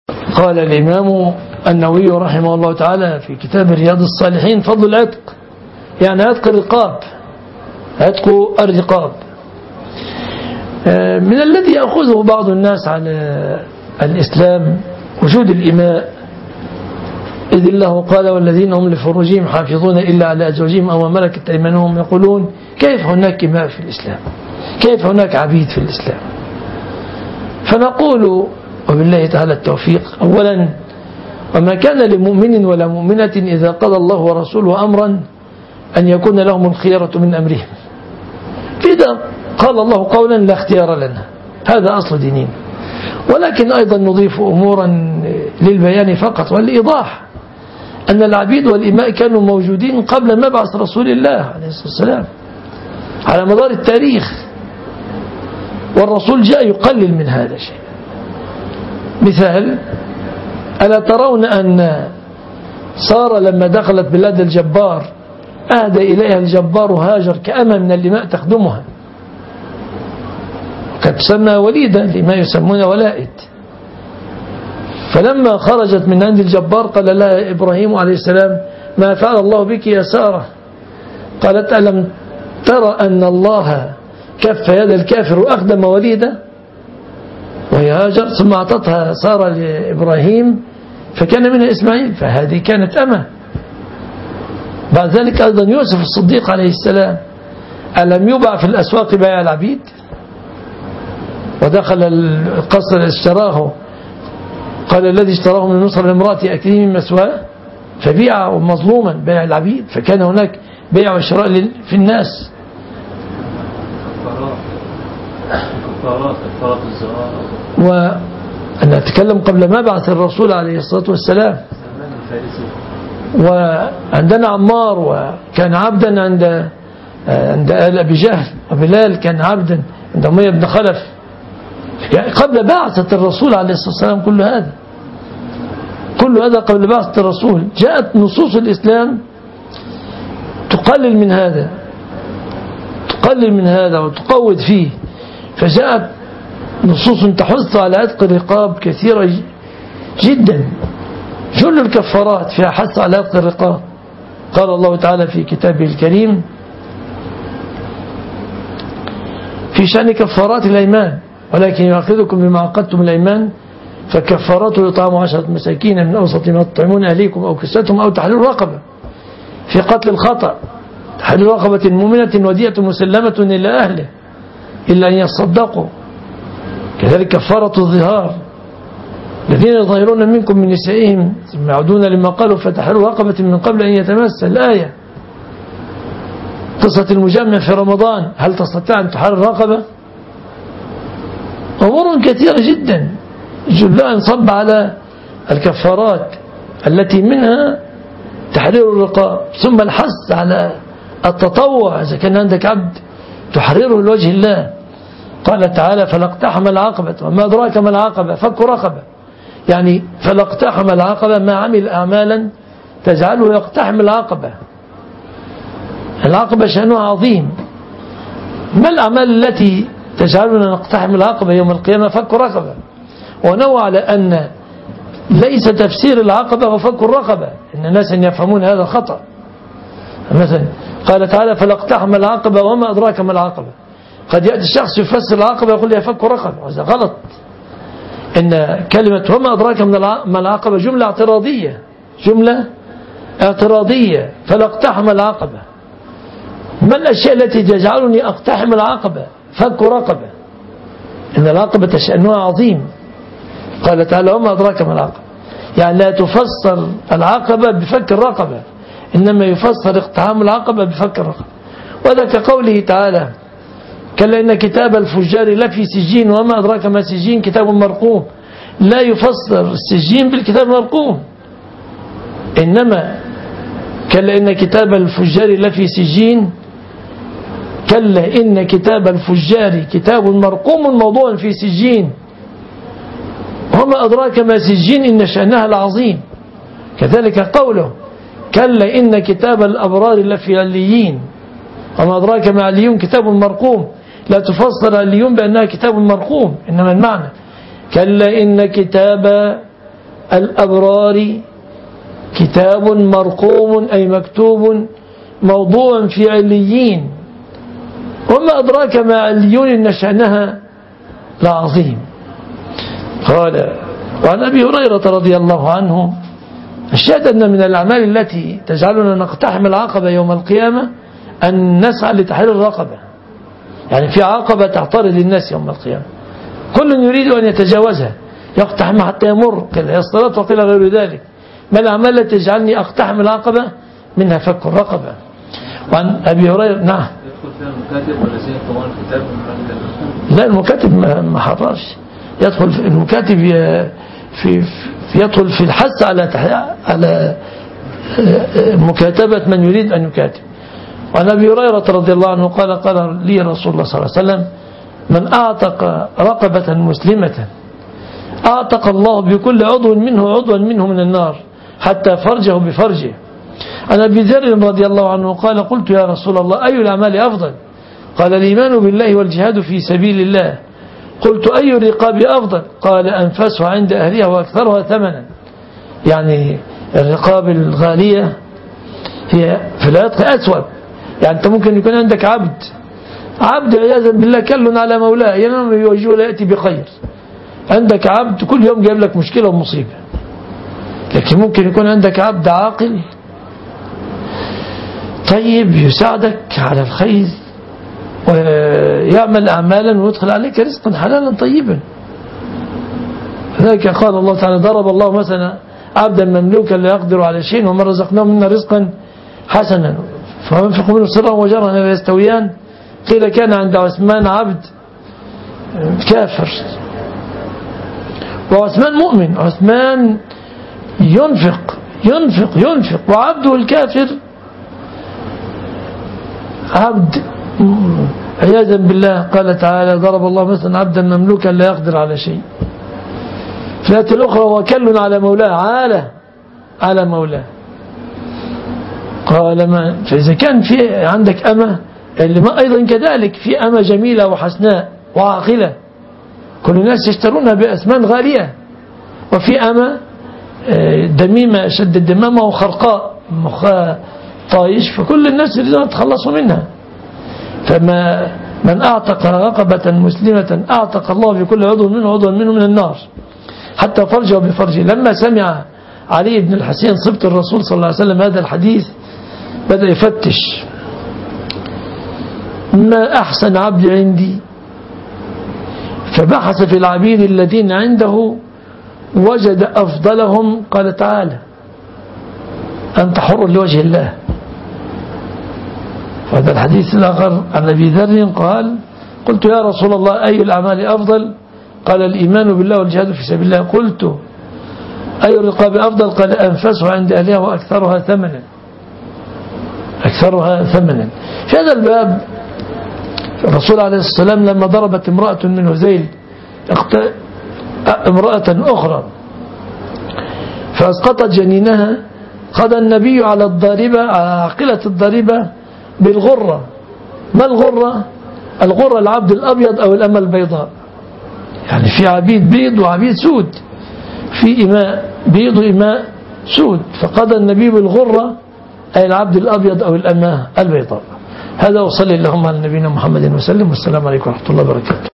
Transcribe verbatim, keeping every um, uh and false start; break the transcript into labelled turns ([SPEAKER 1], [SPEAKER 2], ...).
[SPEAKER 1] قال الإمام النووي رحمه الله تعالى في كتاب رياض الصالحين: فضل العتق، يعني عتق الرقاب، عتق الرقاب. من الذي يأخذه بعض الناس على الإسلام وجود الإماء، إذ الله قال: والذين هم لفروجهم حافظون إلا على أزواجهم أو ما ملكت أيمانهم. يقولون: كيف هناك إماء في الإسلام؟ كيف هناك عبيد في الإسلام؟ فنقول وبالله تعالى التوفيق: أولا، وما كان لمؤمن ولا مؤمنة إذا قضى الله ورسوله أمرا أن يكون لهم الخيرة من أمرهم. إذا قال الله قولا لا اختيار لنا، هذا أصل ديننا. ولكن أيضا نضيف أمورا للبيان فقط والإيضاح، أن العبيد والإماء كانوا موجودين قبل مبعث رسول الله عليه الصلاة والسلام على مدار التاريخ، والرسول جاء يقلل من هذا الشيء. مثال: ألا ترون أن سارة لما دخلت بلاد الجبار أهدى إليها الجبار هاجر كأمة من الإماء تخدمها، قد تسمى وليدة لما يسمون ولائد. فلما خرجت من عند الجبار قال لها إبراهيم عليه السلام: ما فعل الله بك يا سارة؟ قالت: ألم ترى أن الله كف يد الكافر وأخدم وليدة وهي هاجر؟ ثم أعطتها سارة لإبراهيم فكان منها إسماعيل، فهذه كانت أمة. بعد ذلك أيضا يوسف الصديق عليه السلام ألم يباع في الأسواق بيع العبيد؟ ودخل القصر اشتراه، قال الذي اشتراه من مصر لامرأتي أكلي من مثواه، فبيع مظلوما بيع العبيد، فكان هناك بيع وشراء في الناس. وأنا أتكلم قبل ما بعث الرسول عليه الصلاة والسلام. وعندنا عمار وكان عبدا عند عند آل أبي جهل، وبلال كان عبدا عند أمية بن خلف، يعني قبل بعثة الرسول عليه الصلاة والسلام. كل هذا كل هذا قبل بعثة الرسول. جاءت نصوص الإسلام تقلل من هذا تقلل من هذا وتقوض فيه، فجاءت نصوص تحث على عتق الرقاب كثيرة جدا. جل الكفارات فيها حث على عتق الرقاب. قال الله تعالى في كتابه الكريم في شأن كفارات الأيمان: ولكن يؤاخذكم بما عقدتم الأيمان فكفارته إطعام عشرة مساكين من أوسط ما تطعمون أهليكم أو كسوتهم أو تحرير رقبة. في قتل الخطأ: تحرير رقبة مؤمنة ودية مسلمة إلى أهله إلا أن يصدقوا. كذلك كفارة الظهار: الذين يظهرون منكم من نسائهم ثم يعودون لما قالوا فتحرير رقبة من قبل أن يتمس. الآية. قصة المجمع في رمضان: هل تستطيع أن تحرر رقبة؟ أمور كثيرة جدا جلها انصب على الكفارات التي منها تحرير الرقاب، ثم الحث على التطوع إذا كان عندك عبد تحرره لوجه الله. قال تعالى: فلاقتحم العقبة وما أدراك ما العقبة فك رقبة. يعني فلاقتحم العقبة ما عمل أعمالا تجعله يقتحم العقبة. العقبة شأنها عظيم. ما الأعمال التي تجعلنا نقتحم العقبة يوم القيامة؟ فك رقبة. ونوع على أن ليس تفسير العقبة وفك الرقبة، إن الناس يفهمون هذا خطأ. مثلا قال تعالى: فلاقتحم العقبة وما أدراك ما العقبة. قد يأتي الشخص يفسر العقبة يقول لي فك رقبة، وهذا غلط. إن كلمة وما أدراك ما العقبة جملة اعتراضية، جملة اعتراضية. فلاقتحم العقبة، ما الأشياء التي تجعلني أقتحم العقبة؟ فك رقبة. إن العقبة شأنها عظيم. قال تعالى: وما أدراك ما العقبة. يعني لا تفسر العقبة بفك الرقبة، إنما يفسر اقتحام العقبة بفك الرقبة. وهذا كقوله تعالى: كلا إن كتاب الفجار لفي سجين وما أدراك ما سجين كتاب مرقوم. لا يفسر السجين بالكتاب المرقوم، إنما كلا إن كتاب الفجار لفي سجين، كلا إن كتاب الفجار كتاب مرقوم موضوع في سجين وما أدراك ما سجين إن شأنها العظيم. كذلك قوله: كلا إن كتاب الأبرار لفي عليين وما أدراك ما عليون كتاب مرقوم. لا تفسر عليون بأنها كتاب مرقوم، إنما المعنى كلا إن كتاب الأبرار كتاب مرقوم أي مكتوب موضوع في عليين وما أدراك ما عليون إن شأنها لعظيم. قال وعن أبي هريرة رضي الله عنه الشاهد أن من الأعمال التي تجعلنا نقتحم العقبة يوم القيامة أن نسعى لتحرير الرقبة. يعني في عقبة تعترض للناس يوم القيامة كل يريد أن يتجاوزها يقتحم حتى يمر قيل الصلاة وقيل غير ذلك. ما الأعمال التي تجعلني أقتحم العقبة؟ منها فك الرقبة. وعن أبي هريرة نعم
[SPEAKER 2] يدخل فيها المكاتب ولا زي طوال الكتاب؟
[SPEAKER 1] لا المكاتب ما حررش. يدخل في المكاتب في, في يدخل في الحث على على مكاتبة من يريد أن يكاتب. وعن أبي هريرة رضي الله عنه قال قال لي رسول الله صلى الله عليه وسلم من أعتق رقبة مسلمة أعتق الله بكل عضو منه عضوا منه من النار حتى فرجه بفرجه. عن أبي ذر رضي الله عنه قال قلت يا رسول الله أي الأعمال أفضل؟ قال الإيمان بالله والجهاد في سبيل الله. قلت أي الرقاب أفضل؟ قال أنفسها عند أهلها وأكثرها ثمنا. يعني الرقاب الغالية هي في العتق أسوأ. يعني أنت ممكن يكون عندك عبد عبد عياذا بالله كل على مولاه ينام يوجه لا يأتي بخير. عندك عبد كل يوم جايب لك مشكلة ومصيبة. لكن ممكن يكون عندك عبد عاقل طيب يساعدك على الخير ويعمل أعمالا ويدخل عليك رزقا حلالا طيبا. لذلك قال الله تعالى ضرب الله مثلا عبدا مملوكا لا يقدر على شيء ومن رزقناه منا رزقا حسنا فينفق منه سرا وجرا لا يستويان. قيل كان عند عثمان عبد كافر وعثمان مؤمن. عثمان ينفق ينفق ينفق وعبده الكافر عبد عياذا بالله. قال تعالى ضرب الله مثلا عبدا مملوكا لا يقدر على شيء. في الآية الأخرى وكل على مولاه عالة على مولاه. قال ما فإذا كان في عندك أمة اللي ما أيضا كذلك في أمة جميلة وحسناء وعاقلة كل الناس يشترونها بأثمان غالية وفي أمة دميمة شد الدمامة وخرقاء مخها طايش فكل الناس يريدون يتخلصوا منها. فما من أعتق رقبة مسلمة أعتق الله بكل عضو منه عضوا منه من النار حتى فرجه بفرجه. لما سمع علي بن الحسين صبت الرسول صلى الله عليه وسلم هذا الحديث بدأ يفتش ما أحسن عبد عندي فبحث في العبيد الذين عنده وجد أفضلهم قال تعالى أنت حر لوجه الله. هذا الحديث الآخر عن أبي ذر قال قلت يا رسول الله أي الأعمال أفضل؟ قال الإيمان بالله والجهاد في سبيل الله. قلت أي الرقاب أفضل؟ قال أنفسها عند أهلها وأكثرها ثمنا أكثرها ثمنا. في هذا الباب الرسول عليه الصلاة والسلام لما ضربت امرأة من هذيل امرأة أخرى فأسقطت جنينها قضى النبي على الضاربة على عاقلة الضاربة بالغرة. ما الغرة؟ الغرة العبد الأبيض أو الأمة البيضاء. يعني في عبيد بيض وعبيد سود في إماء بيض وإماء سود فقضى النبي بالغرة أي العبد الأبيض أو الأمة البيضاء. هذا وصلي اللهم على نبينا محمد وسلم والسلام عليكم ورحمة الله وبركاته.